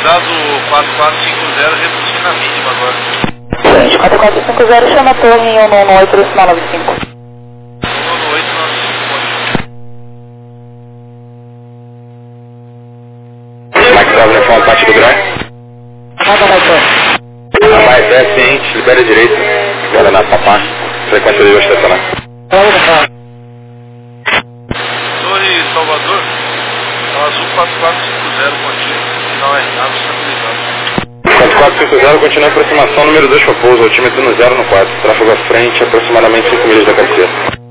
autorizado 4450 reduzir na mínima agora. Gente, 4450 chama a torre em 118 do sinal 95. 11895. Max Traveler Phone, parte do Grau. A mais é ciente, libera direito, libera na papá, frequência de estacionar. Torre Salvador, azul 4450 contínuo, final RNAV estabilizado. 4450 continua a aproximação, número 2 para pouso, altímetro no 0 no 4, tráfego à frente, aproximadamente 5 milhas da cabeceira.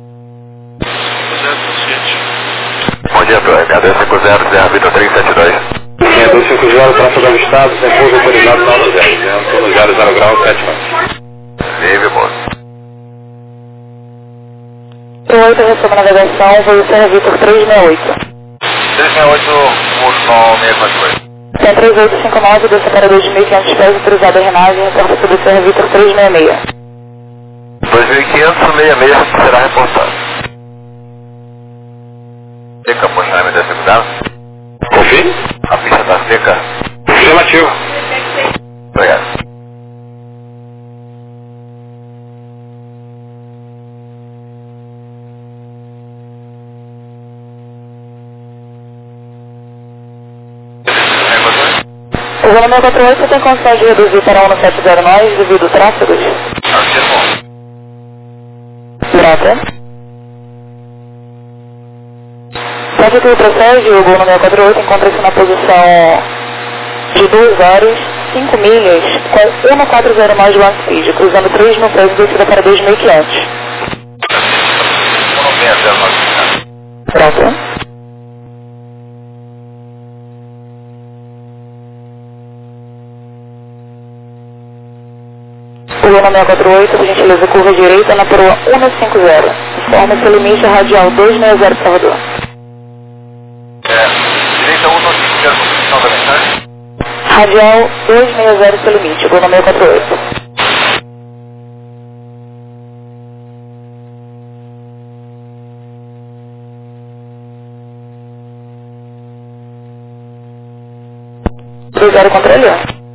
027. Bom dia, Torre, HD50, Zé Vitor 372. 250, tráfego avistado, sem pouso autorizado na hora 0, vento no 00 grau, 7 metros. Livre, moço. 8, recebe a navegação, voo Serra Vitor 368. 368, curso 642. 3859, do separador de 1.500 pés, autorizado a renagem, reporta sobre Serra Vitor 366. 2.566 será reportado. Seca, poxa, me desce cuidado. Confie? A pista está seca. Afirmativo. Obrigado. O voo 648 tem condição de reduzir para 1709 devido ao tráfego? Grata. Caso que procede, o voo 648 encontra-se na posição de 2 horas, 5 milhas, com 140 mais de land speed, cruzando 3 no preço descida para 2.500. 160 Grata. O voo 648, por gentileza, curva direita na perua 150. Informa seu limite radial 260, Salvador. Direita 150, posição da mensagem. Radial 260, seu limite, voo 648. Zero controle.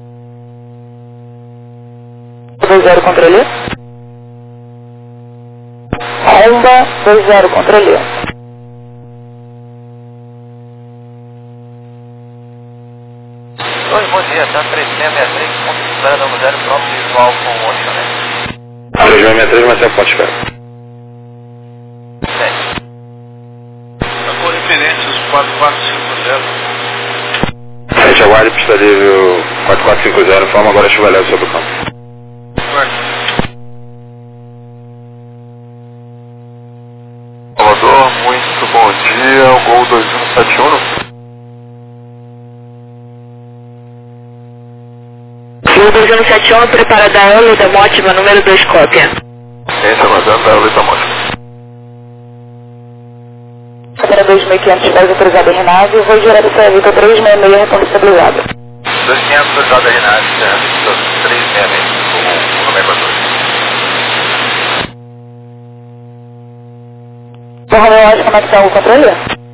20 controle. Honda 20 controle. Oi, bom dia, tá 3663, ponto de espera dando 0, próximo visual com o Ocean, né? 3663, mas é ponto de espera. 7. Tá com referências 4450. 7, aguarde, pista livre 4450, informa agora chuva leve sobre o campo. Salvador, muito bom dia, o Gol 2171. Gol 2171, prepara da Ana da Mótima, número 2, cópia. Entra aguardando da Luísa Mótima. Câmera 2.500 pés, autorizado a renave, voo direto para a Vitor 366, reponto estabilizado. 2500 autorizado a renave, 366, o número 14. Bom, Romeu, acho como é que está o controle?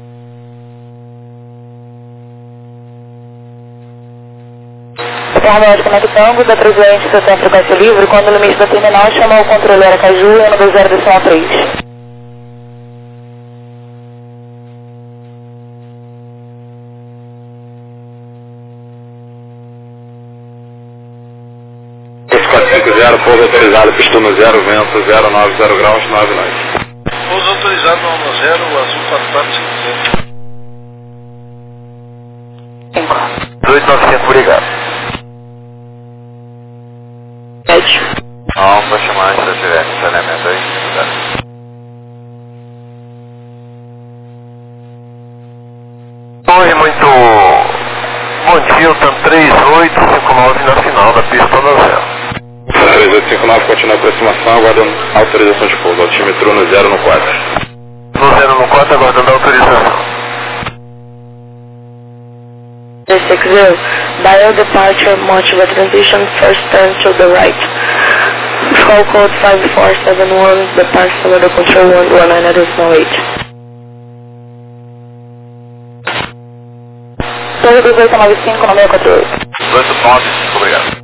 Bom, Romeu, acho como é que tango, da 320, estação frequência livre, quando o limite da terminal chamou o controle Aracaju, ano 20 decimal 3. Esse 450, pouso autorizado, pistola 0, vento 090 graus, 9 nós. Pouso autorizado no 0, o azul 4450. 295, obrigado. 7. Não, pode chamar se eu tiver saneamento aí. Obrigado. Oi, muito bom dia, o TAM 3859 na final da pista no 0. 3859 continua a aproximação, aguardando autorização de pouso, altímetro no 0 no 4. No 0 no 4, aguardando a autorização. 360, dial departure, Motiva transition, first turn to the right. Call code 5471, depart Salvador control 119.8. Torre 2895, no 648. 95, obrigado.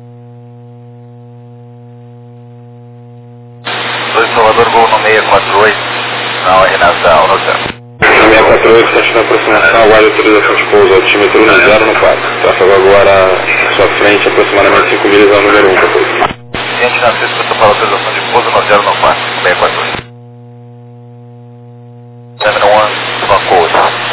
2 Salvador, gol no 648, na orientação, no centro. 648, está na aproximação, aguarde autorização de pouso, altímetro 10 no 4. Tráfego agora à sua frente, aproximadamente 5 milhas ao número 1, depois. Ciente na sexta, para autorização de pouso no 0 no 4, 648. 71, Vancouver.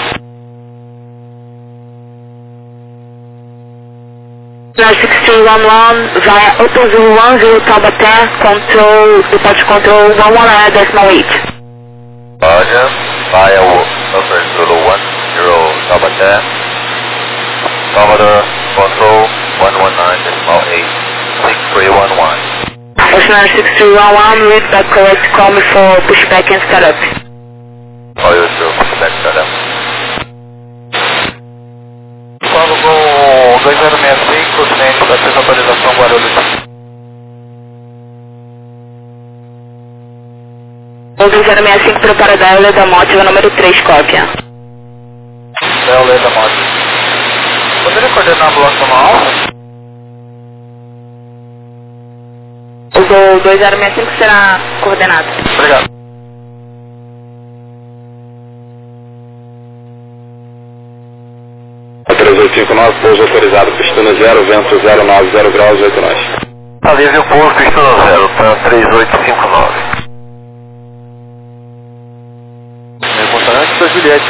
Now 6311 via Auto Zulu 10 Taubaté, control, departure control 118.8. Roger, via Auto Zulu 10 Taubaté, Salvador, control 119.8, 6311. Ocean 6311, read back correct, call me for pushback and startup. Olha o seu pushback startup. Salvo com 2065, ciente da sexta atualização Guarulhos. O 2065 prepara da Eula da Mótiva, número 3, cópia. Eula da Mótiva. Poderia coordenar a bloco numa alfa? O do 2065 será coordenado. Obrigado. A 3859, pouso autorizado, pistona 0, vento 090 graus, 8 nós. Avise o pouso, pistona 0, para 3859. Meu contato da Juliette,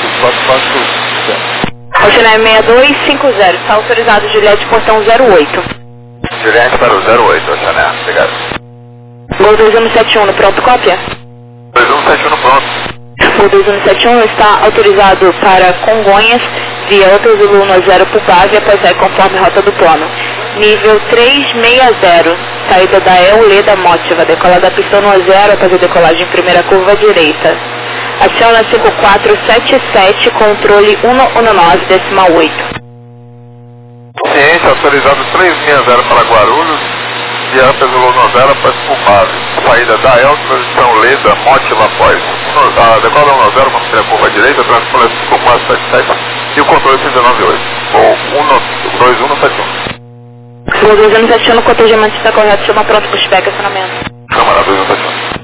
44. Ocean 6250, está autorizado Juliette, portão 08. Juliette para o 08, Oceané, obrigado. Gol 2171 no pronto, cópia? 2171 no pronto. O 2171 está autorizado para Congonhas, via Auto Zulu 10 por base, após aí conforme rota do plano. Nível 360, saída da EULE da Mótiva, decolar da pista 10, após a decolagem em primeira curva direita. Aciona 5477, controle 119.8. Ciente, autorizado 360 para Guarulhos, via Auto Zulu 10 para Espumado. Saída da EL, transição Leda, Mótiva após. Decola 10, com primeira curva direita, transpôs 5477 e o controle 398. Ou 2171. O 2171 no cotejamento está correto, chama pronto pushback, acionamento. Câmara 2171.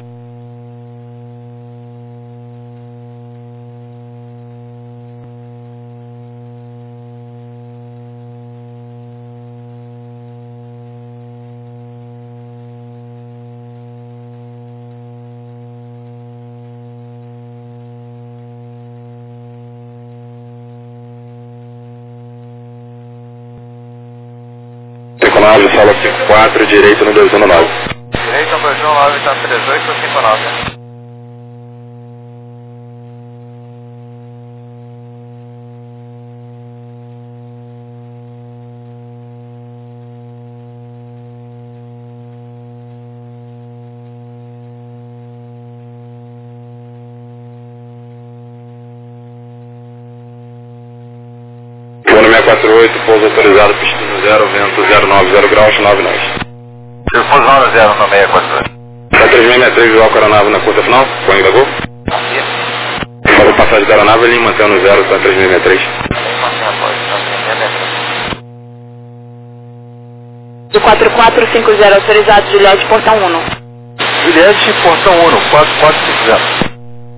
Nave, sala 54, direito no 219. Direito no 219, está 3859. Plano 648, pouso autorizado, pistona 0, vento 090 graus, 9 nós. Pouso 90 no 648. Está 3663, visual com a aeronave na curta final, com ainda gol. Para passagem da aeronave, ele mantém no 0, está 3663. Do 4450, autorizado Juliette, portão 1. Juliette, portão 1, 4450.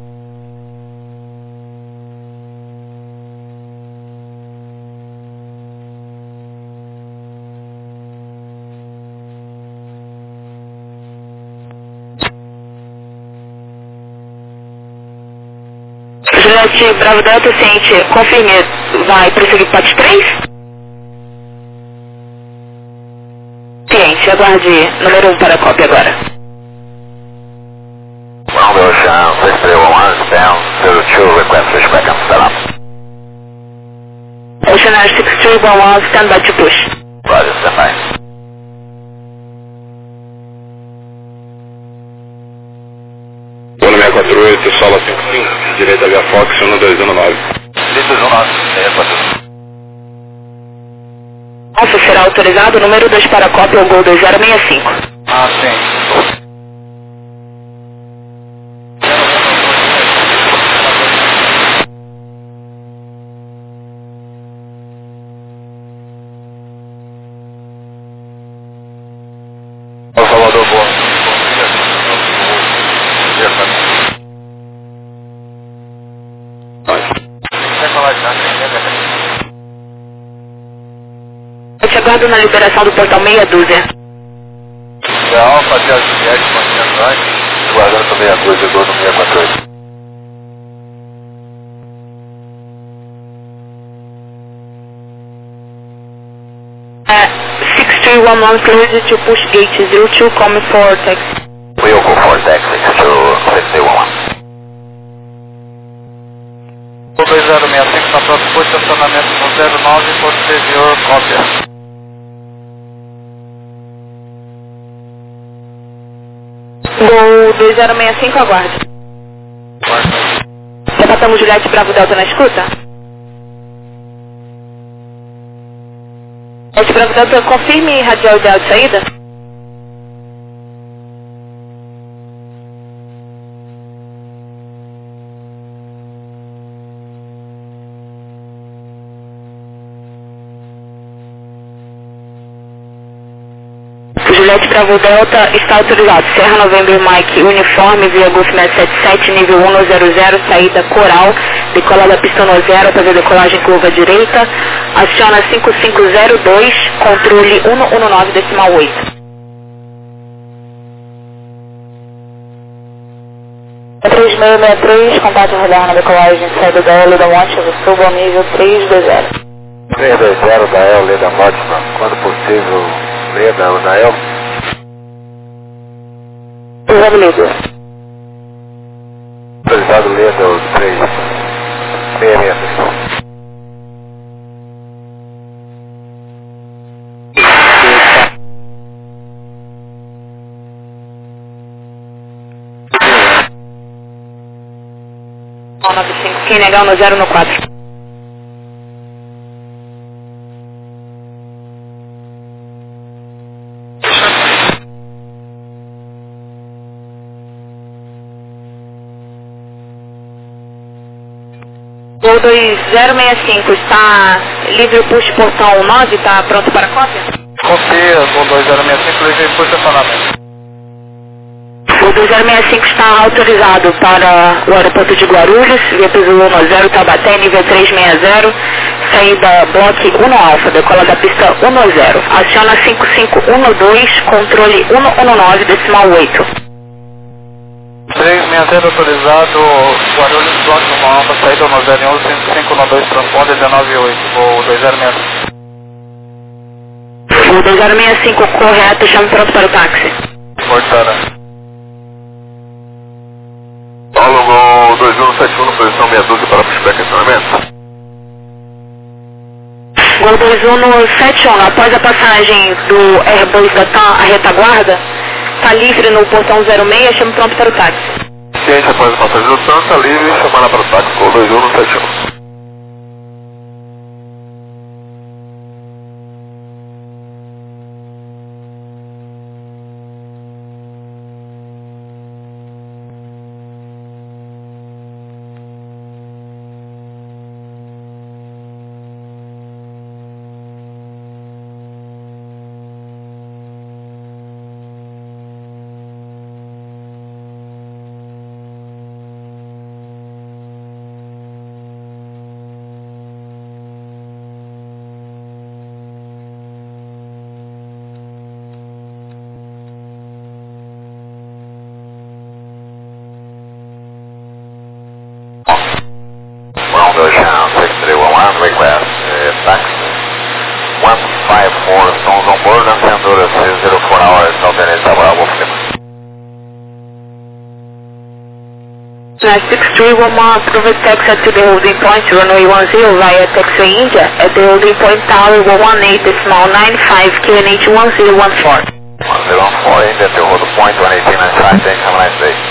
Juliette, Bravo Delta, ciente, confirme, vai prosseguir para os 3? Ciente, aguarde número 1 para a cópia agora. Bravo Ocean, 6311, down 02, request pushback and setup. Ocean Air 6311, stand by to push. Roger, stand by. Plano 648, sala 55, direita via Fox, 1219. Direito 219, 648. Alfa será autorizado, número 2 para a cópia, o Gol 2065. Ah, sim. aguardo na liberação do portão meia dúzia. Alfa até a Juliette, mantinha antes, guardando para meia dúzia, dor no 648. Uh, 6311 cleared to push gate 02, coming for taxi. We'll go for taxi to 6311. 2065 na próxima estacionamento no 09, posterior cópia. Gol 2065, aguarde. Levantamos Juliette Bravo Delta na escuta? Juliette Bravo Delta, confirme radial ideal de saída? Juliette Bravo Delta está autorizado. Serra November Mike, uniforme, via Golf 77, nível 100, saída Coral, decolada pista no 0, fazer decolagem curva direita, aciona 5502, controle 119 decimal 8. É 3663, contato radar na decolagem, saída da L da Monte, suba ao nível 320. 320 da El, Leda Mortimer, quando possível, Leda da El. Exame líder. Autorizado Leda, o 3663. Ó, 95, quem negar no 0 no 4. Gol 2065 está livre o push portão 9, está pronto para cópia? Copia, Gol 2065, livre por estacionamento. O 2065 está autorizado para o aeroporto de Guarulhos, via piso 10 Taubaté, nível 360, saída bloco 1 alfa, decola da pista 10. Aciona 5512, controle 119 decimal 8. 360 autorizado, Guarulhos, bloco 1 alfa, saída 1011, 5512, transponder 198, Gol 2065. O 2065 correto, chame pronto para o táxi. Cortana. Paulo, Gol 2171, posição meia dúzia para pushback acionamento. Gol 2171, após a passagem do Airbus da TAM à retaguarda, está livre no portão 06, chame pronto para o táxi. Ciência após a passagem do TAM, está livre, chamada para o táxi, Gol 2171. Request, taxi 154, stones on board, Honduras 04 hours, alternate Bravo Lima. 63 mark, private taxi to the holding point, runway 10 via taxiway India, at the holding point tower 118 decimal 95, QNH 1014. 1014, India to hold the point 11895, thanks, have a nice day.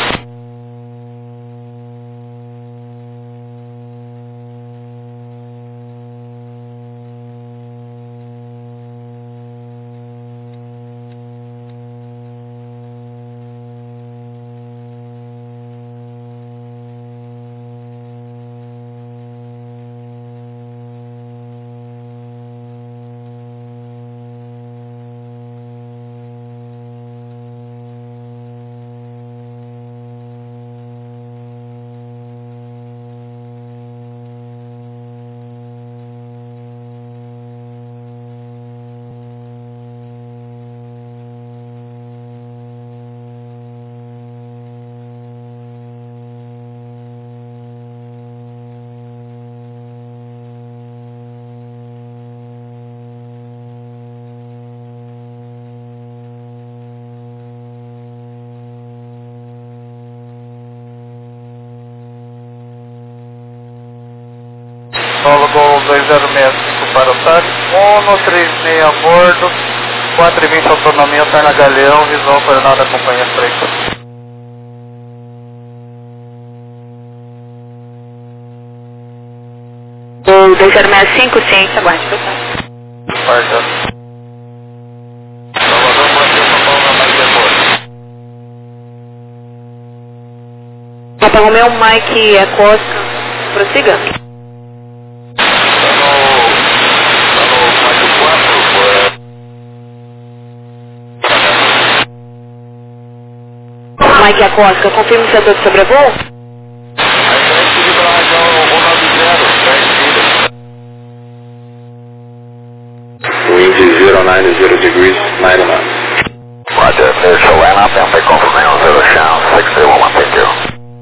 2065 para o táxi, Uno 36 a bordo, 420 autonomia, perna Galeão, visão coordenada da companhia Freitas. O 2065, ciência, aguarde, pessoal. Parta. Salvador, Brasil, São Paulo, na mais depois. Papa Romeu, Mike, Costa, prossiga. Mike Acosta, confirme o setor de sobrevoo? Wind 090 degrees, 9 knots. Roger, initial land up and take off from now, 0 channel, 601, thank you.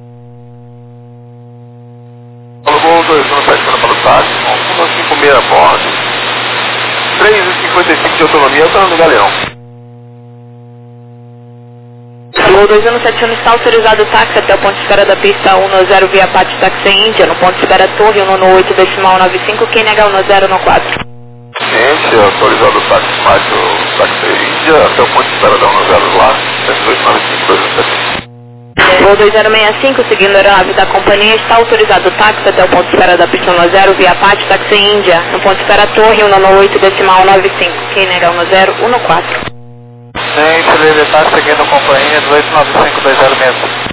Alugou 217 para o táxi, 156 a bordo, 3,55 de autonomia, para o Galeão. Alô, 2171 está autorizado o táxi até o ponto de espera da pista 10 via Pátio Táxi Índia, no ponto de espera Torre 118 decimal 95, quem nega 1014. Ciente, autorizado o táxi Pátio Táxi Índia, até o ponto de espera da 10 lá, 7895 Voo 2065, seguindo a aeronave da companhia, está autorizado o táxi até o ponto de espera da pista 10 via Pátio Táxi Índia, no ponto de espera Torre 118 decimal 95, quem nega 1014. Ciente, ele está seguindo a companhia 2895-2060.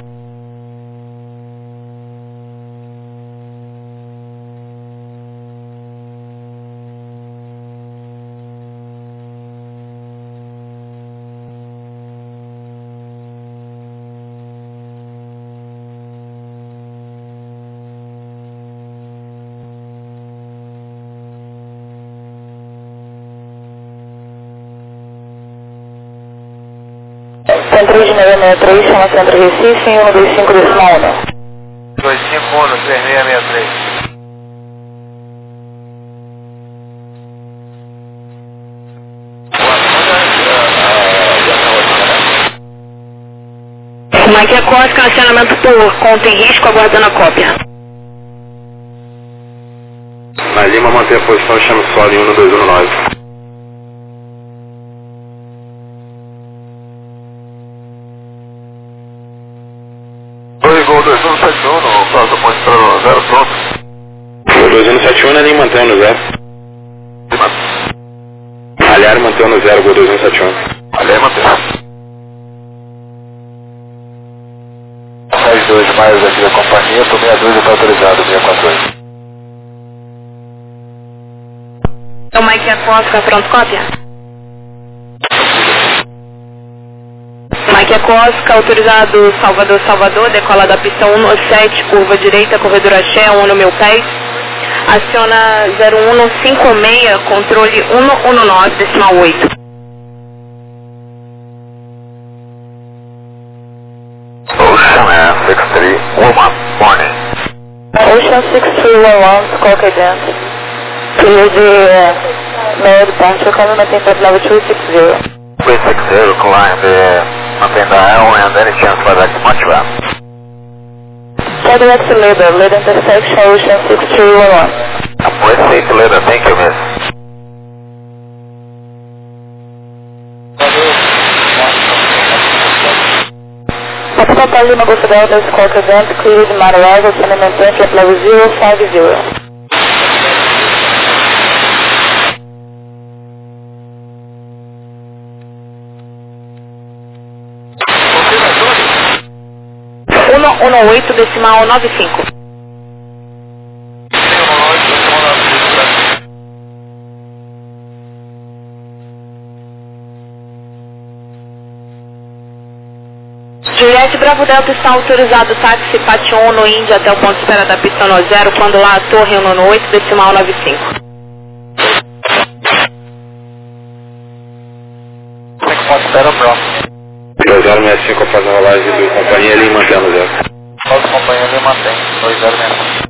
Centro de 663, chama Centro Recife, 125 decimal 1. 251, 3663. Mike Acosta, acionamento por conta em risco, aguardando a cópia. Na Lima, manter a posição, chama o solo em 12119. Gol 2171, no caso, ponto de espera 0, pronto. O 2171 nem mantém no 0. Aliar mantém no 0, gol 2171. Aliar mantém. 62 mais aqui da companhia, estou 62 e está autorizado, 642. Então, Mike Acosta, pronto, cópia? Mike Acosta, autorizado Salvador, Salvador, decola da pista 17, curva direita, corredor axé, 1 no meu pé. Aciona 0156, controle 119, decimal 8. Ocean 6311, morning. Ocean 6311, Squawk Agent. Clear de meio departure, coming maintain flight level 260. 360, climb maintain dial and any chance for that Montreal. Cadillac to leader intersection, Ocean 6311. Proceed to leader, thank you, miss. Papa Lima, Golf Delta, Squawk Agent, clear de mar arrival, sending maintain flight level 050. Uno 8 decimal 95. Juliette Bravo Delta está autorizado táxi Pátio no Índia até o ponto de espera da pista 0, quando lá a torre 118 decimal 95. Ponto de espera próximo. 2065 após a rolagem do companhia ali mantendo 0. Nossa companhia ali mantém 2065.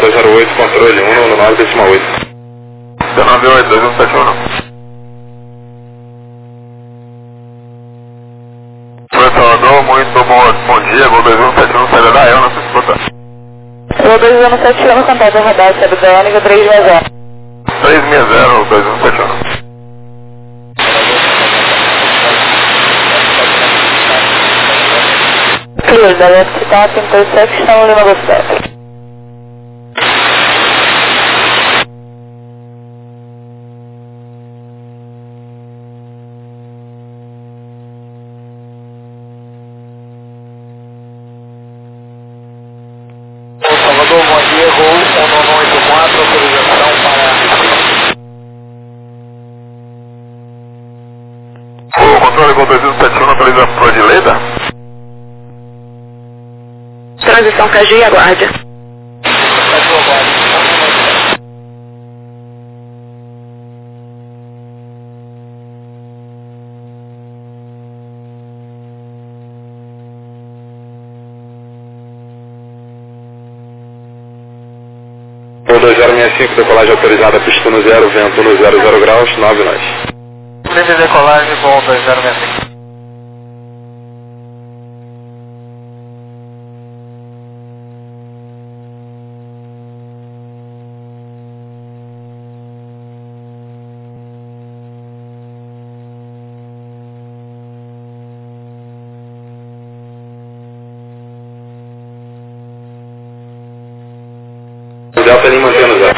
208, controle 119,8. 198, 2171. Salvador, muito bom dia, Gol 2171, saída da EL, não se escuta. Gol 2171, contato radar, saída da EL, nível 360. 360, 2171. Clear, da left stop, intersection, Lima Gustavo. Salvador, bom dia, Gol 1184, autorização para... O controle Gol 2171, autorização para Adileida? Transição Caju e aguarde. Gol 2065, decolagem autorizada, pista no 0, vento no 00 graus, 9 nós. Livre decolagem, Gol 2065. Delta Lima mantendo 0.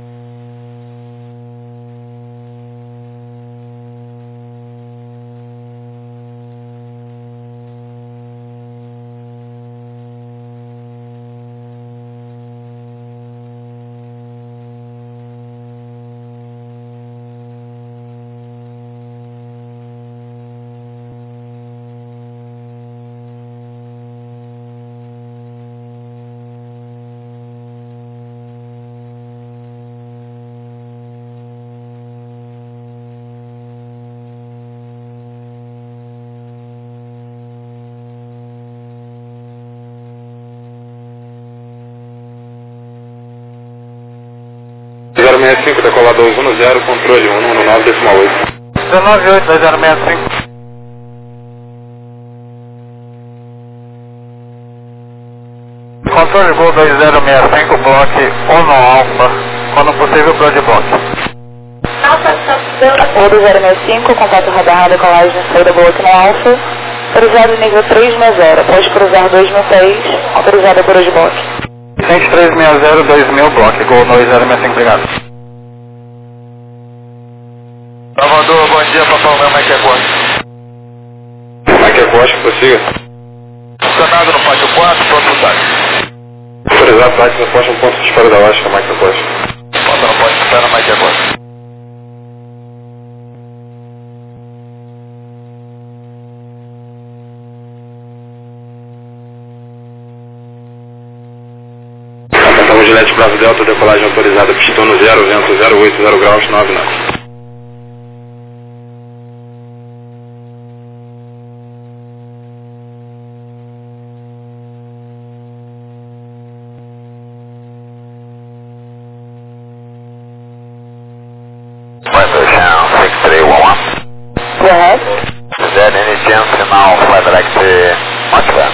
Zero 65, decolador 10, controle 119,8. 198, 2065. Controle Gol 2065, bloco 1 alfa, quando possível bloco. Gol 2065, contato radar, decolagem, saída bloco no alfa. Autorizado nível 360, pode cruzar 2006, autorizado por Osboque. 2360, 2000, bloco, Gol 2065, obrigado. Salvador, bom dia, Papai Romeu, Mike Ecoste. Mike Ecoste, prossiga. Estacionado no pátio 4, pronto táxi. Autorizado, táxi, no posto, um ponto de espera da Lógica, Mike Ecoste. Ponto no posto de espera, Mike Ecoste. Atenção, Gilete Bravo Delta, decolagem autorizada, pistão no 0, vento 080 graus, 9 nós. Go ahead. Is there any chance in now flight direct much fast?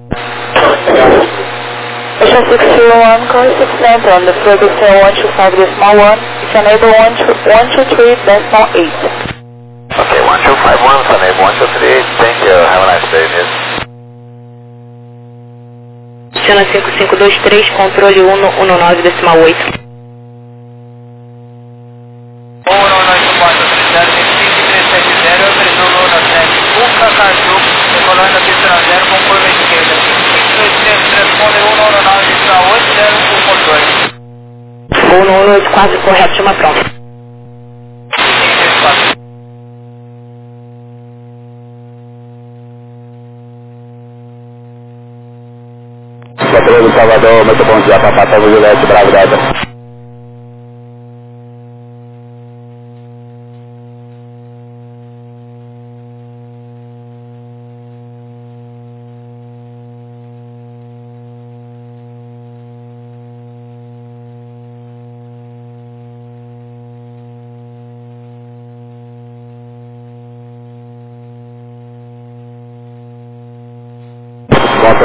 Ocean 601, call 6 on the frequency 125.1, it's enable 123.8. Okay, 1251, enable 1238, thank you, have a nice day, miss. Ocean 5523, controle 119,8. 19840, autorizou Luna 7, Cuca, Caju, decolando a pista 0 com curva esquerda. 523, transponder 199,8, 0 com controle. Gol 184, correto, chama pronto. 534. Patrulha do Salvador, muito bom dia, Papai Gilete Bravo Delta.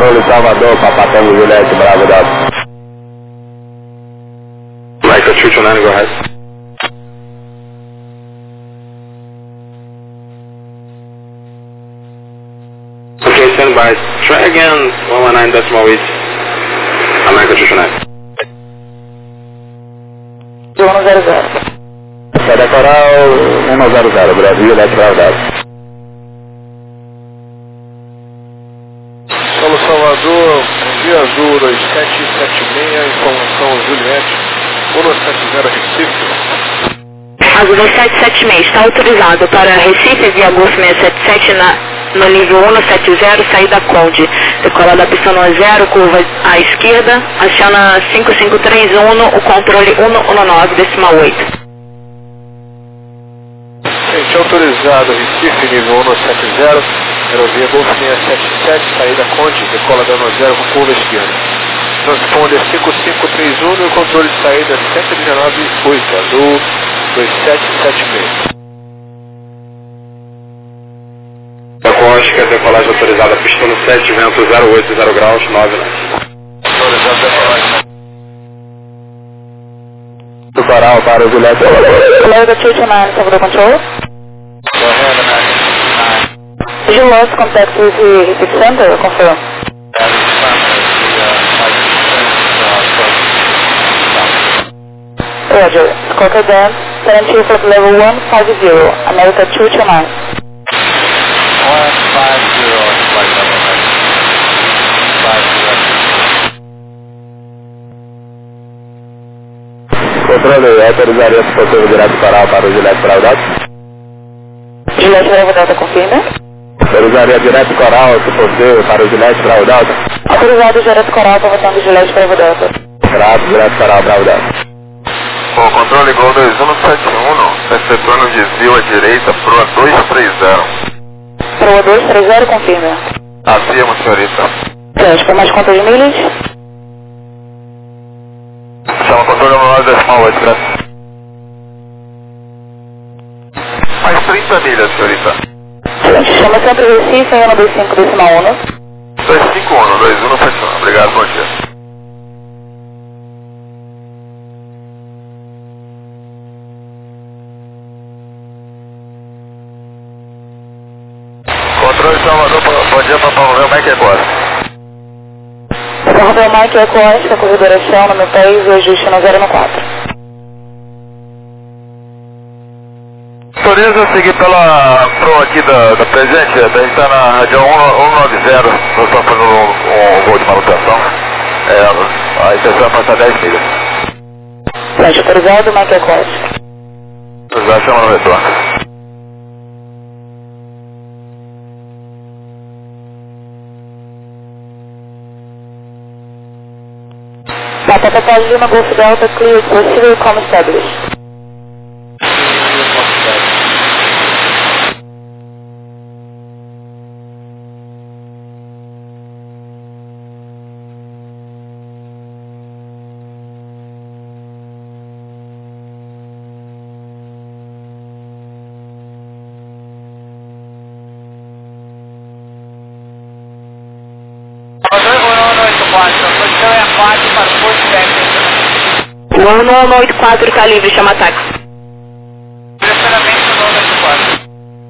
Controle Salvador, Papa Tango Juliette, Bravo Delta. Mike 229, go ahead. Okay, stand by. Try again, 119.8. America 229. 100. Saída Coral 100, Brasil, Juliette, Bravo Delta. Solo Salvador, Via Azul 2776, informação Juliette, 170 Recife. Azul 2776, está autorizado para Recife via Golf 677 no nível 170, saída Conde. Decola da pista 10, curva à esquerda, aciona 5531, o controle 119.8. Gente, autorizado Recife, nível 170, aerovia Golf 677, saída Conde, decola da 10 com curva esquerda. Transponder 5531 e o controle de saída 119.8, Azul 2776. Acústica, decolagem autorizada, pista no 7, vento 080 graus, 9 nós. Autorizado decolagem. Do Coral para o Juliette. Florida 229, Salvador Control. Go ahead, American 9. Did you lost contact with the Recife Center? Confirm. Roger. Squawker Dance, 72 for level 150, America 229. 150, flight level 50. Controle, autorizaria se possível direto Coral para o Juliette Bravo Delta? Juliette Bravo Delta, confirma. Autorizaria direto Coral se possível para o Juliette Bravo Delta? Autorizado direto Coral, conversando Juliette Bravo Delta. Grato, direto Coral Bravo Delta. Bom, controle Gol 2171, efetuando desvio à direita, proa 230. Proa 230, confirma. Afirmo, senhorita. Certo, mais conta de milhas? Chama controle 9.8, graças. Mais 30 milhas, senhorita. Certo, chama sempre Recife em 125 decimal 1. 251, 2171, obrigado, bom dia. Controle Salvador, bom dia para Paulo Romeu, Mike Ecosta. Salvador Mike Ecosta, corredora chão, número 3, o ajuste no 014. Autoriza seguir pela proa aqui da presente, a gente está na região 190, nós estamos fazendo um voo de manutenção. A intenção é passar 10 milhas. Certo, autorizado Mike Ecosta. Já chama no retorno. Papa Lima Golf Delta cleared for civil com established. O 1184 está livre, chama táxi. Diretamente no 184.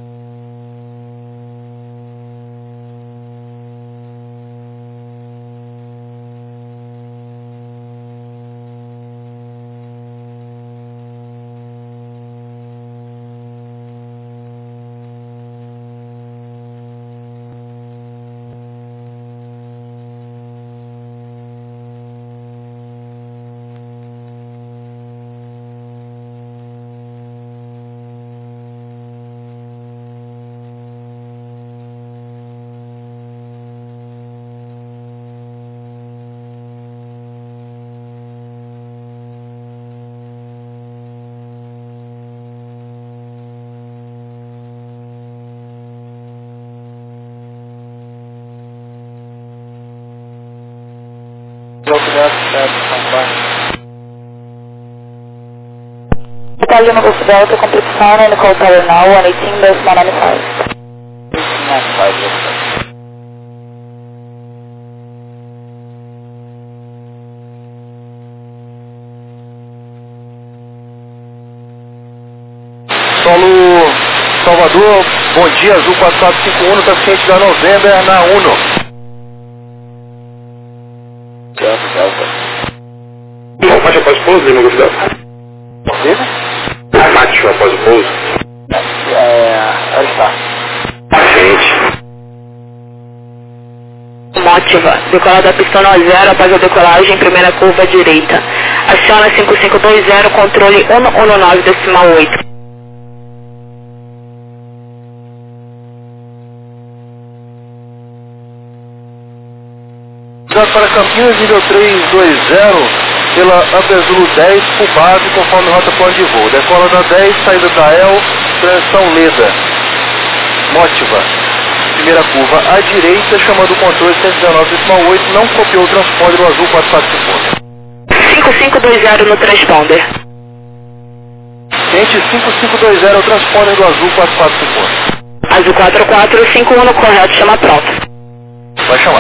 Italian Golf Delta, complete sign and call tower now, 118.95. Salvador, bom dia, Azul 4451, paciente da November na UNO. Mate após o pouso, Lima Golf Delta. Mate após o pouso. Aí está. Paciente. Motiva, decolar da pista 0 após a decolagem, primeira curva à direita. Aciona 5520, controle 119,8. Para Campinas, nível 320, pela Amberzulo 10, por base, conforme rota plano de voo. Decola da 10, saída da El, transição Leda. Motiva. Primeira curva à direita, chamando o controle 119,8, não copiou o transponder do Azul 4451. 5520 no transponder. Gente, 5520 é o transponder do Azul 4451. Azul 4451 correto, chama pronto. Vai chamar.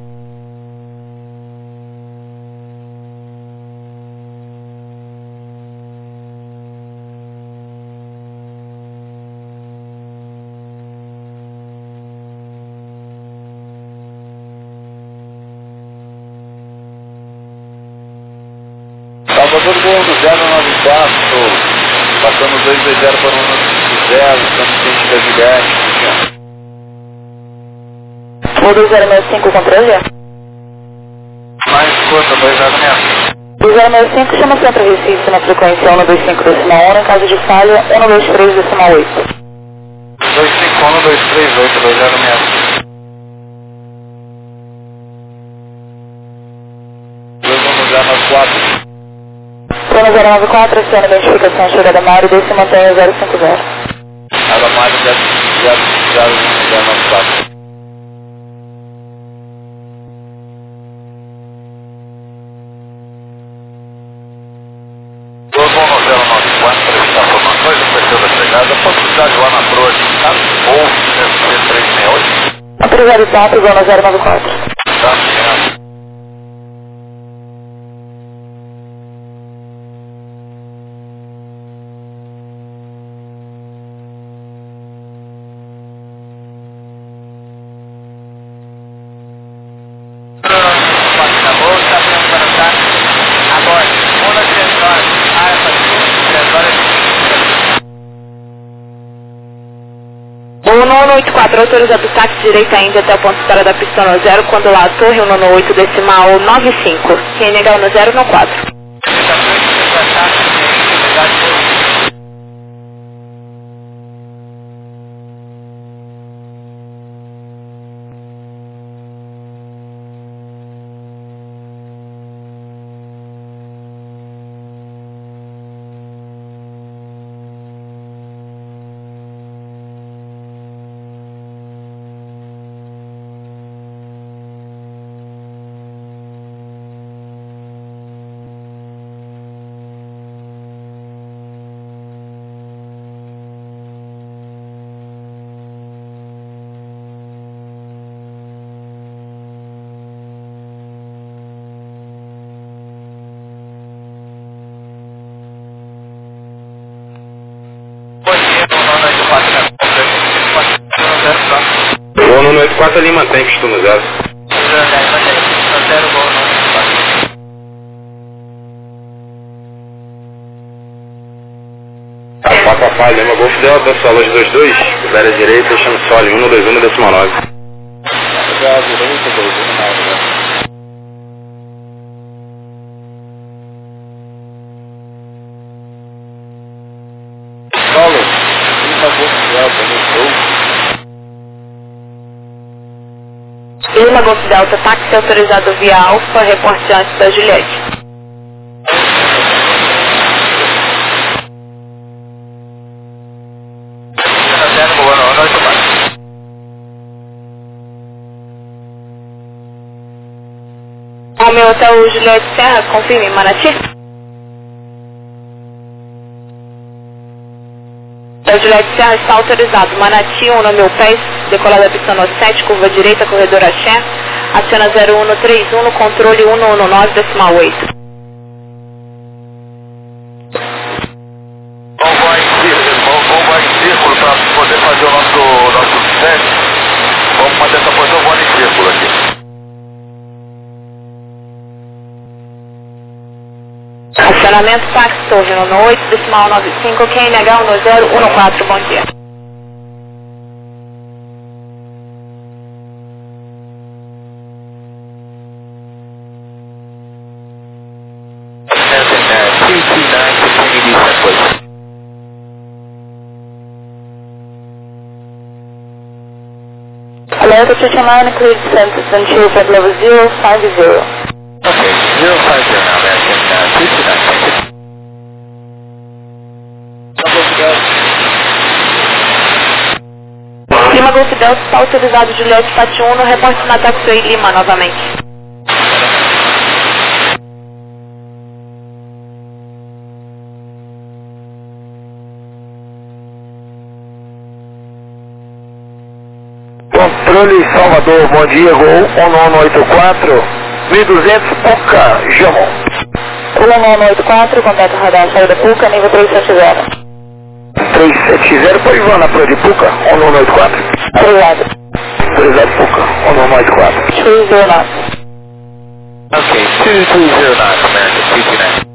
Salvador Gol do 094, passando 220 para 190, estamos cientes da Juliette. Voo 2065 controle. Mais curta, 206. 2065 chama Centro Recife na frequência 125,1, em caso de falha 123,8. 251-238, 206. 21094. Plano 094, aciona identificação chegada Mário, desce e mantenha 050. Água Mário 094. Todo mundo 094, para estar informações do perfil da chegada, possibilidade lá na proa de Carlos ou 368. Autorizado status, zona 094. Tá, obrigado. O 184 autorizado táxi direita ainda até o ponto de espera da pista no 0, quando lá a torre 198 decimal 95. Quem negar no 0 no 4. Gol no 94 ali mantém pista no 0. Papai, Lima Golf Delta, sala de 22, libera direita, chama sole 121 decimal 9. Libera direita, 219. Solo, Lima Golf Delta, no show. Lima Golf Delta, táxi autorizado via Alfa, reporte antes da Juliette. O meu hotel Juliette Serra, confirme, Manati. A Juliette Serra está autorizado. Manati, 1 no meu pé, decolada pista no 7, curva direita, corredor Axé. Aciona 0131 no controle 119 decimal 8. Vamos em círculo para poder fazer Estacionamento Pax Torre, no 8, decimal 95, QNH 1014, bom dia. Alert Attrition Line, cleared descent, and chill at level 050. Okay, 050 now, American 229. Lima Golf Delta, está autorizado Juliette Pati 1, reporte na Taxway Lima novamente. Controle Salvador, bom dia, Gol 1984, 1200 Puca, Jamon. 1984, contato radar, saída Puca, nível 370. 370 para Ivana, para de Puca, 1984. Obrigado. Autorizado Puca, 1984. 209. Okay, 2309, American 229.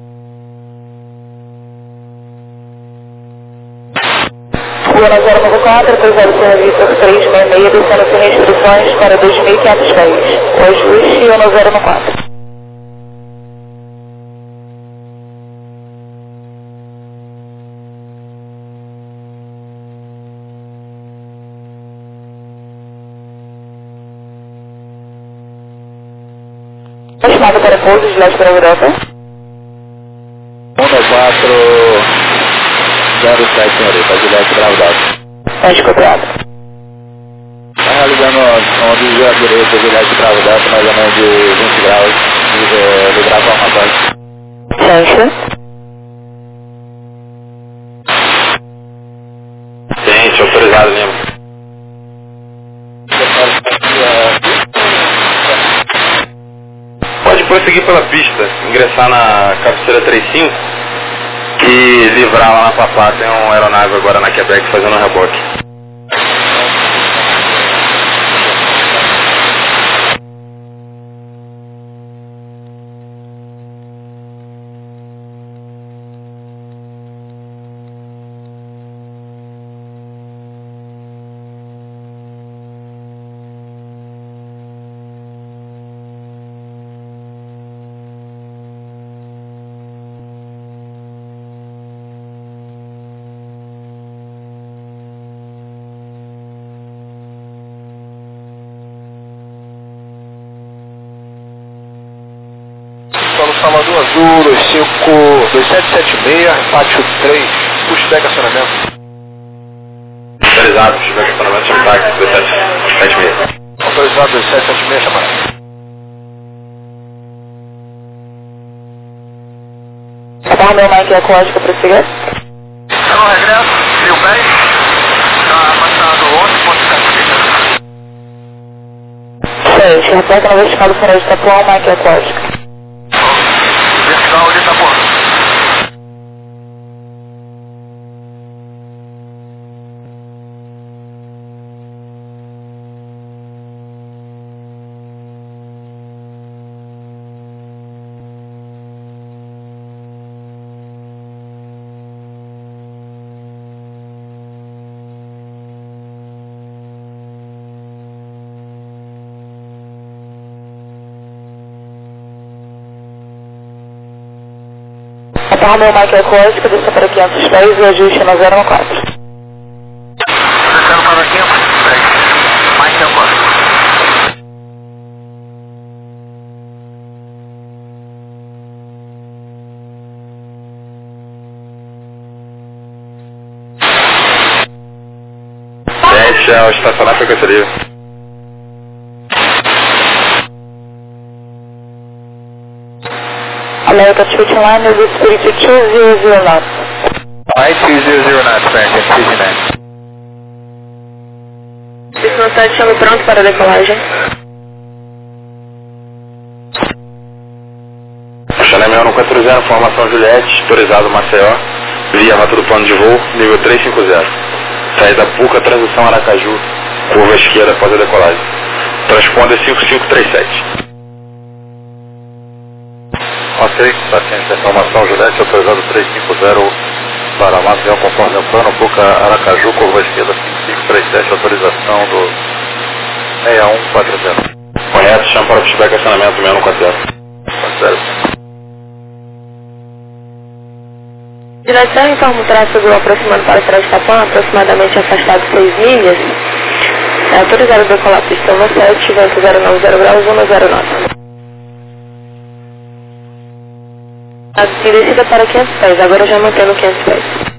Rua 094, 366, descendo sem restrições para 2.500 pés. Hoje, Rio 094. Chamada para pouso de leste para a Europa. 1407, senhorita, de leste para o leste. Leste copiado. Está realizando onde à direita de leste para o leste, mais ou menos de 20 graus, de grau armatório. Ciência. Ciência, autorizado, Lima. Pode prosseguir pela pista, ingressar na cabeceira 35 e livrar lá na Papá. Tem uma aeronave agora na Quebec fazendo um reboque. Salvador Azul, 2776, pátio 3, pushback acionamento. Autorizado, pushback acionamento, táxi 2776. Autorizado 2776, chamada. Tá, meu Mike é código para seguir? Não, regresso, Rio 10, está passando 11.4. 6, reporta na vertical do farol de Itapuã, Mike é código. Vertical de Itapuã. Tá, meu Mike é código, desça para 500 pés e ajuste no 014. Descendo para 500 pés, mais que a código. Gente, ao estacionar frequência livre. American Switching Line is Spirit 2009. Alright, 2009, American 229. Isso não está deixando pronto para a decolagem. Chanel 140, formação Juliette, autorizado Maceió, via rota do plano de voo, nível 350. Saída Puca, transição Aracaju, curva esquerda após a decolagem. Transponder 5537. Ok, paciente da informação, Juliette, autorizado 350 para Maceió, conforme o plano, Boca Aracaju, curva esquerda 5537, autorização do 6140. Correto, chama para o feedback acionamento 6140. Direção informa o tráfego aproximando para trás Tapan, aproximadamente afastado 6 milhas. É autorizado a decolar a pista 17, vento 090 graus, 109. E descida para 500 pés, agora já mantendo 500 pés.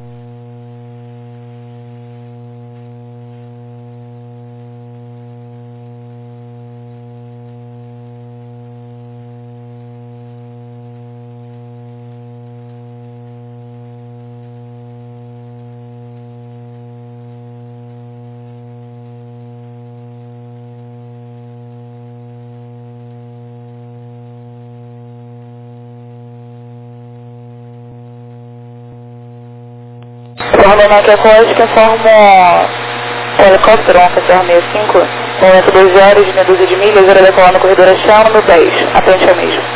Ordenar que a Coast informa o helicóptero, um CR-65, momento 2 horas de medusa de milhas, era decolar no corredor Achão, número 10, atente ao mesmo.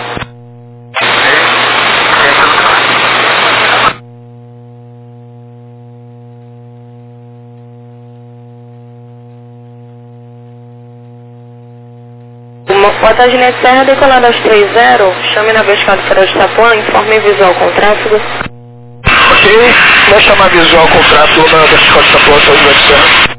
Boa tarde, Net Serra, decolando aos 30, chame na vertical do farol de Itapuã, informe visual com tráfego. Ok, vou chamar visual com tráfego na vertical de Itapuã, saúde da Serra.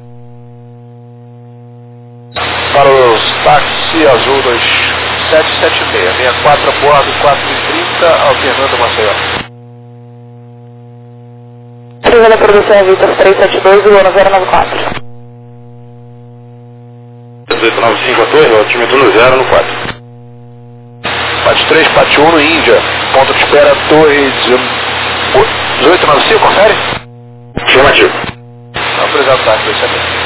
Para os táxi azul 2776, 64 a bordo, 4h30, alternando Maceió. Presa da produção Vitor 372, o ano 094. 1895 a torre, altimetro no 0 no 4. Pate 3, Pate 1 no Índia, ponto de espera, torre 1895, confere? Afirmativo. Autorizado táxi 270.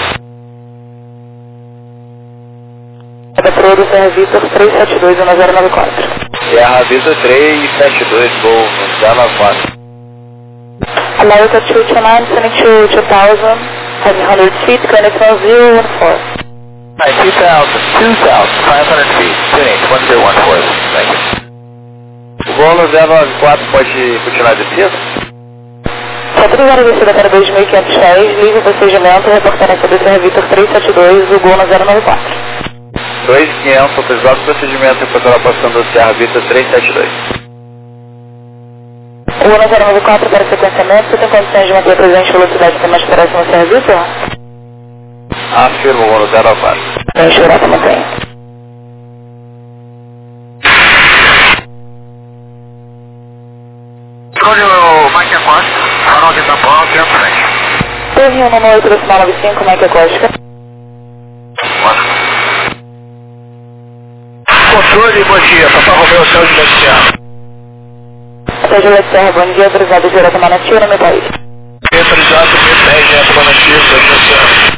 Da produção Vitor 372, o ano 094. Serra Vitor 372, gol no 094. America 229, sending to 2000, 700 feet, connection 014. 2,500 feet, tuning 1014, thank you. O gol no 094 pode continuar de descida? Autorizado a descida para 2.500 pés, livre procedimento, reportando a produção Vitor 372, o gol no 094. 2.500, autorizado procedimento, enquanto passando o Serra Vitor 372. O ano 094 para sequenciamento, você tem condições de manter a presente velocidade que mais próxima ao Serra Vitor? Afirmo o gol no 094. Vem chorar para manter. Escolhe o Mike Acosta, farol de Itapuã, 507. Torre 1 no 8 do sinal 95, Mike Acosta. Controle, bom dia, Papai Romeu, céu de Serra. Até Juliette Serra, bom dia, autorizado direto a Manatira, no meu país. Autorizado, M10, direto a Manatira, céu de Serra.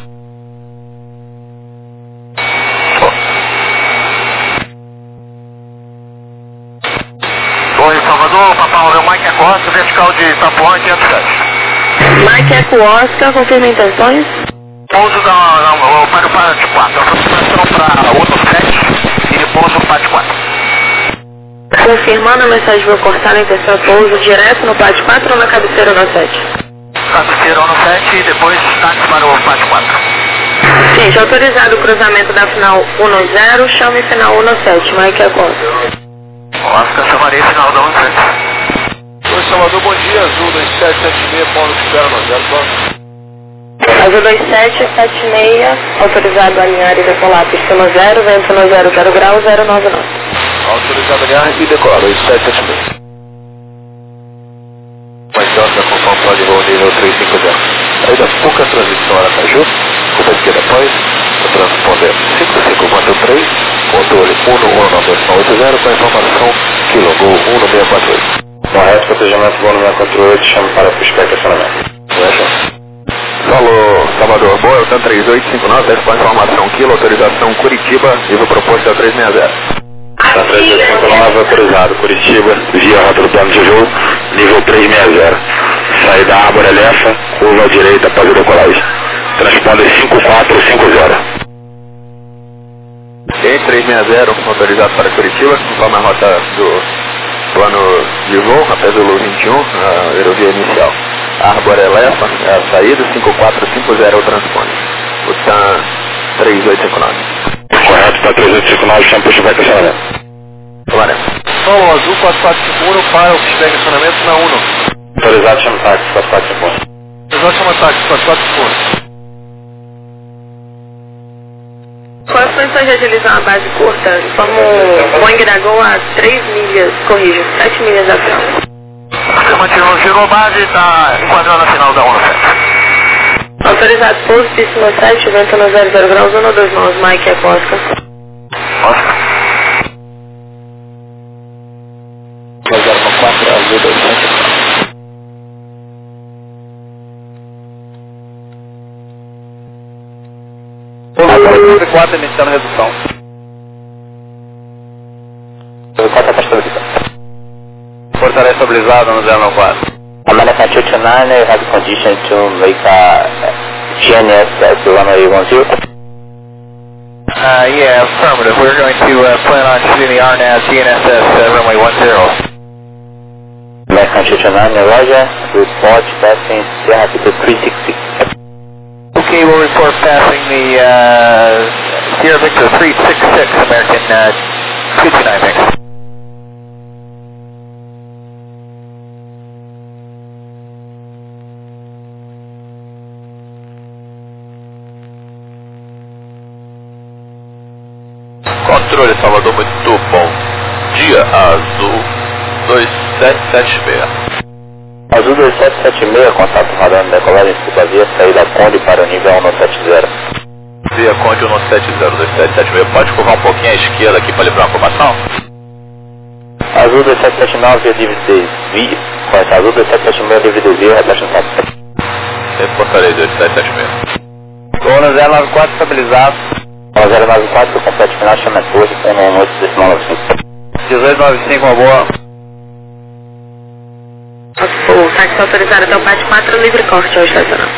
Oi, Salvador, Papai Romeu, Mike Acosta, vertical de Itapuã, 507. Mike Eco Oscar, confirma intenções. Pouso para o PAT 4, aproximação para o 7 e pouso PAT 4. Confirmando a mensagem, vou cortar a intenção pouso direto no PAT 4 ou na cabeceira no 7? Cabeceira no 7 e depois táxi para o PAT 4. Sim, autorizado o cruzamento da final 1 no 0, chame final 1 no 7, Mike Eco Oscar. Oscar, chamarei final da 17. Oi, Salvador, bom dia, Azul 2776, ponto de espera no 0. Azul 2776, autorizado a alinhar e decolar pista no 0, vento no 00 grau, 099. Autorizado a alinhar e decolar, 2776. Mas Oscar com ponto de voo nível 350. Aí da pouca transição Aracaju, curva esquerda após, o transponder 5543, controle 11980 com a informação Kilogol 19648. Correto, procedimento gol no 648, chama para pushback acionamento. Falou, Salvador, Boa, Eltan 3859, teste com a informação Kilo, autorização Curitiba, nível proposto a 360. Tá 359, autorizado, Curitiba, via rota do plano de voo, nível 360. Saída Árvore Elefa, curva à direita para o decolagem. Transponder 5450. Ok, 360, autorizado para Curitiba, conforme a rota do Plano de voo, Apesulu 21, a aerovia inicial. Arbor Elephant, a saída 5450 o transpone. Butan 3859. Correto, para 3859, chama pushback acionamento. Tomaremos. Solo Azul 4451 para o pushback acionamento na 1. Autorizado, chama táxi 4451. Autorizado, chama táxi 4451. Quais as condições de agilizar uma base curta? Como Boeing Dragon a 3 milhas, corrijo, 7 milhas atrás. Mantiveram, girou base e está enquadrando a final da 17. Autorizado pouso, pista 7, vento no 00 graus, 129, Mike é Oscar. Oscar. 014, Azul 200. Pouso 4 iniciando redução. 4 está estabilizado. Fortaleza estabilizada no 094. American 229, you have condition to make a GNS at the runway 10. Yeah, affirmative. We're going to plan on shooting the RNAV GNSS runway 10. American 229, Roger. Report passing Sierra Victor 366. Okay, we'll report passing the Sierra Victor 366, American 229, thanks. Controle Salvador, muito bom dia, Azul 2776. Azul 2776, contato radando decolagem escuta via, saída Conde para o nível 170. Via Conde 170, 2776. Pode curvar um pouquinho à esquerda aqui para livrar a formação? Azul 2779, via livre correto, Azul 2776, livre desvio, rebaixo no Reportarei 2776. Gol 094 estabilizado. 094, complete final, chama curso, 118.95. 1895, uma boa. O táxi autorizado até o PAT 4, livre corte ao estacionar.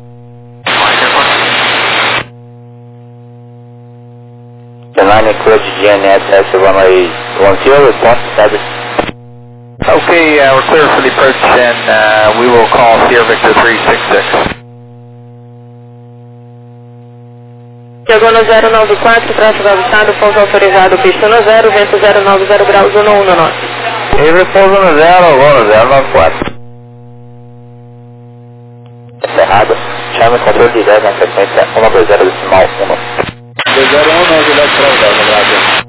The 9 cleared GNSS runway 10, report status. Okay, we're clear for the approach and we will call Sierra Victor 366. Chegou no 094, tráfego avançado, pouso autorizado, pista no 0, vento 090 graus, 119. Livre pouso no 0, agora 094. Encerrado, chame controle direto na sequência 120 decimal 1. 201, não, direto para o 10, obrigado.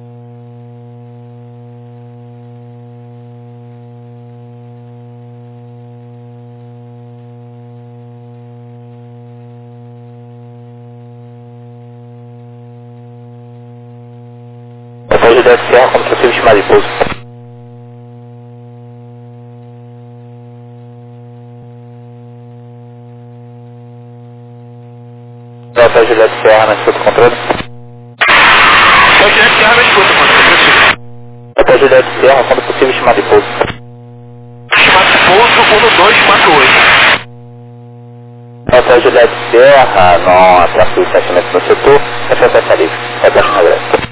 Hotel Juliette Serra como possível estimado de pouso. Hotel Juliette Serra na escuta controle. Hotel Juliette Serra na escuta, mano. Hotel Juliette Serra como possível estimado de pouso. Estimado de pouso 1248. Hotel Juliette Serra, não atraso de sentimento no setor, referência livre, rebaixo na greve.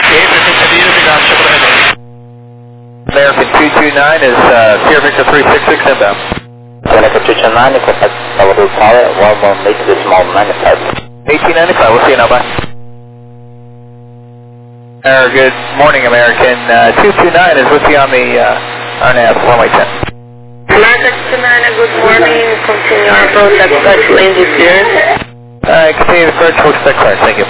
American 229 is Sierra Victor 366 inbound. American 229, contact Salvador Tower, 118 decimal 95. 1895, we'll see you now, bye. Good morning, American 229 is with you on the RNAV runway 10. American 229, good morning, continue our approach at Dutch Lanes is clear. Continue the approach, we'll expect clearance, thank you.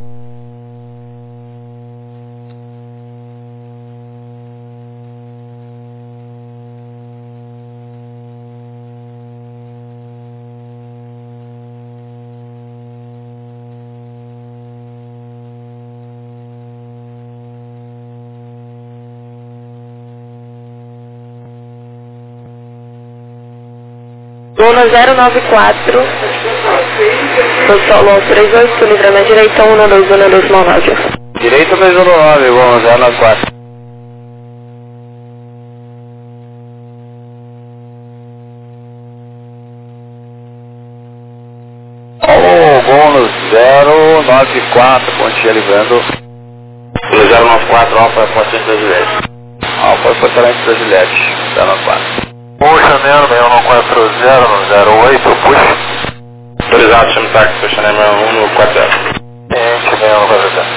Luna 094, do solo 38, livramento direito 112, 129. Direito 219, Luna 094. Bônus 094, pontinha livrando. 094, Alfa, 410. Alfa Fortaleza da Juliette, Dana 4. Puxa, Nero, 614008, puxa. Autorizado, chama táxi, puxa, né, 6140. Gente, 6140.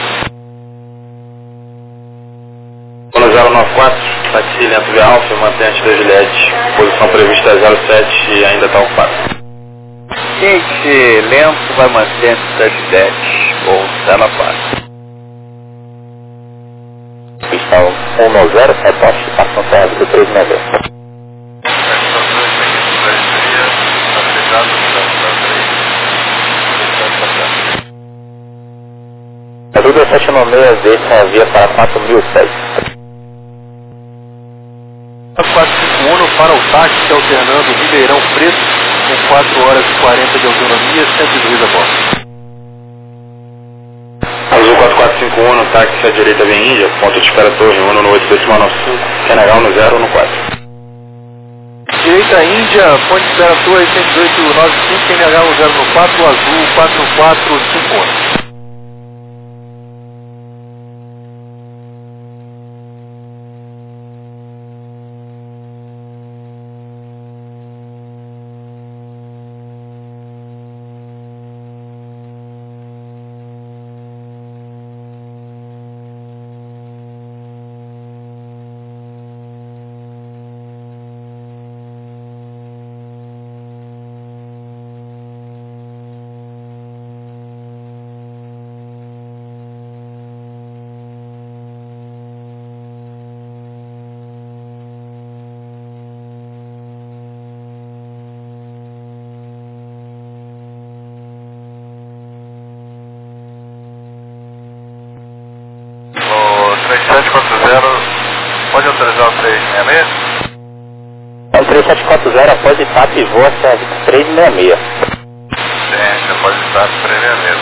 1094, táxi lento via Alfa, mantente da Juliette, posição prevista é 07 e ainda está ocupado. Gente, lento vai mantente da Juliette, ou Dana 4. Pistão 190, retoche, passam serra do 360. A dúvida 796 deixa a via para 4006. 451 para o táxi alternando Ribeirão Preto com 4 horas e 40 de autonomia, 102 a bordo. Azul 4451 no táxi à direita vem Índia, ponto de espera torre 1 no 8,95, Senegal no 0 no 4. Direita Índia, ponte de espera torre 10895, Senegal no 0 no 4, Azul 4451. Pode autorizar o 366? É o 3740 após IPAP e voa serve 366. Sim, pode estar 366,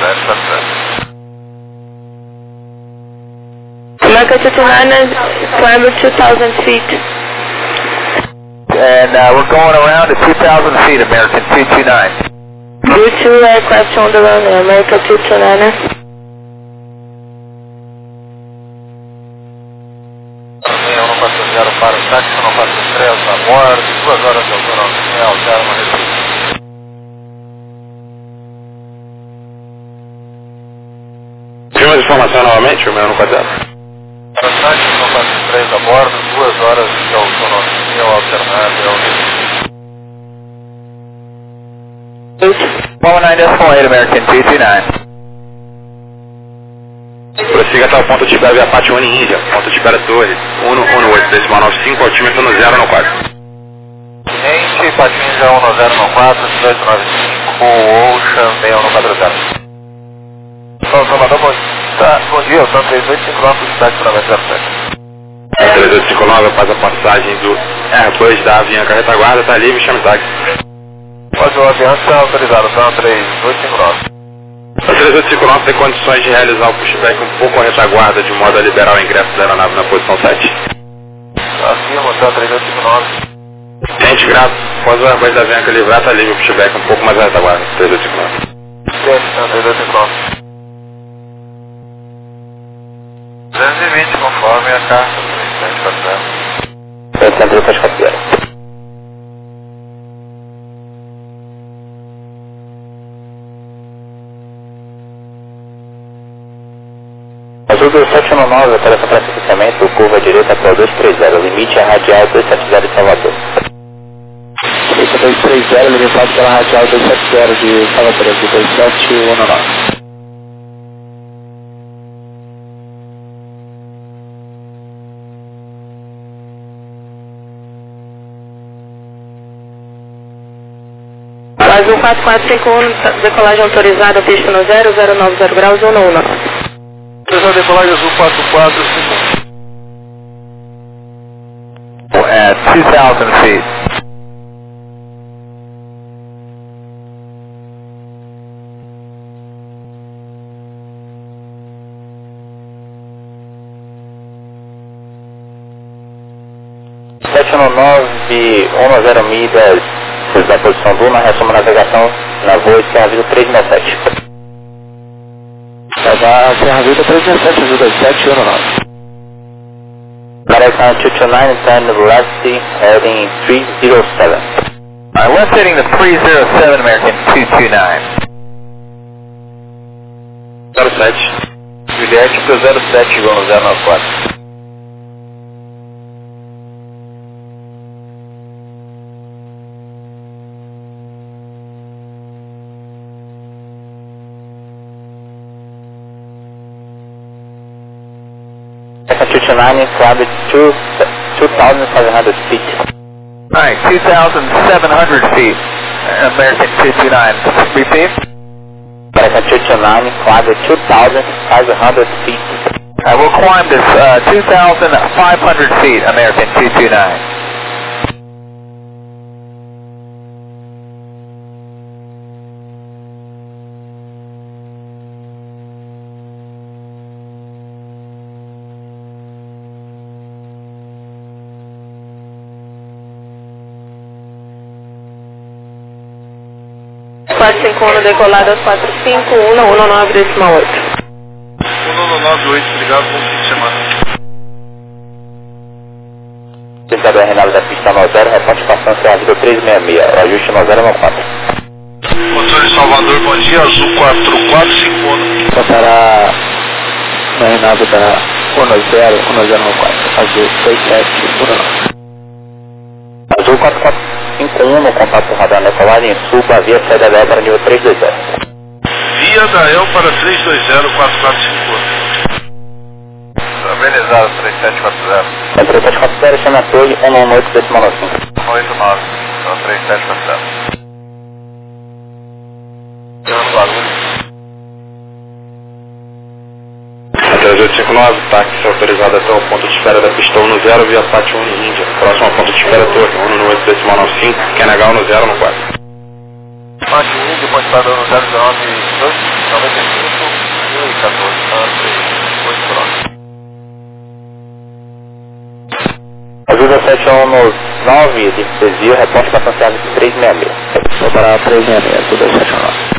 3740. America 229, climb 2,000 feet. And we're going around to 2,000 feet, American 229. View 2 aircraft on the runway, America 229. 6140 para o táxi, 143 a bordo, 2 horas de autonomia, altera uma restrição. Firma de informação novamente, o meu no 40. Para o táxi, 143 a bordo, 2 horas de autonomia, alternável. 119.8 American 229. Prossiga até o ponto de espera via Pátio Uni Índia, ponto de espera torre 118,95, altímetro no 0 no 4. Gente, Patinja 1094, 1895, Ocean 6140. Salvador, bom dia, são 3859, cidade para 07. 3859 após a passagem do Airbus da Avianca Retaguarda, está livre, chame táxi. Pode o Avianca autorizado, são 3859. A 3859 tem condições de realizar o pushback um pouco à retaguarda, de modo a liberar o ingresso da aeronave na posição 7. Afirmo, são 3859. Gente, grato. Após o Airbus da Avianca livrar, está livre o pushback um pouco mais à retaguarda, 3859. Gente, são 3859. 220 conforme a carta do 3740. Azul 2719, operação para assessoramento, curva direita para o 230, limite a radial 270 de Salvador. Direita 230, limitado pela radial 270 de Salvador, aqui 2719. Azul 4451, decolagem autorizada, pista no 0090 graus 111. Autorizada decolagem Azul 4451. At 2,000 feet. milhas da posição do na resumo navegação na voa Serra Vida 367. Serra Vida 367, ajuda 719. Na American 229, turn left heading 307. Left heading to 307, American 229. 07. Juliette pro 07, igual no 094. American 229, climb 2,700 feet. Alright, 2,700 feet. American 229. Repeat. American 229, climb 2,500 feet. Alright, we'll climb this 2,500 feet, American 229. no decolado 45119,8. 1998, obrigado, bom fim de semana. Tentador Reinaldo da pista 90, reporte passando serviço 366, ajuste 9094. Controle Salvador, bom dia, azul 4451. Passará no Reinaldo da 1094, azul 6719. Azul 4451, no contato radar decolado em Suba, via saída da para nível 320. Via da El para 320-4451. Amenizado 3740. 3740, chama a torre 118 decimal 5. 189, então 3740. Tirando barulho. 3859, táxi autorizado até o ponto de espera da pista 1 no 0 via Pátio 1 no Índia. Próximo ao ponto de espera torre 1 no 8 decimal 95, quer negar 1 no 0 no 4. Pátio 1, depois está dando 019, 95 e 14, 8 por hora. Azul 1719, de desvio, reporte para cancelar 366. Vou para 366, Azul 1719.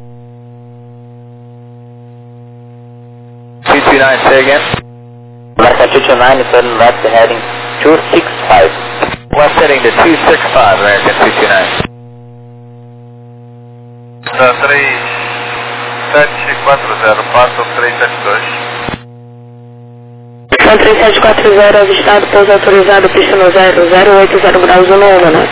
229, say again. American 229, turn left heading 265. Left heading to 265, American 229. Está 3740, passa 372. São 3740, avistado, pouso autorizado, pista no 080 graus 119.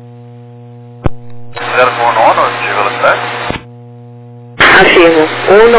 019 de velocidade? Afirmo,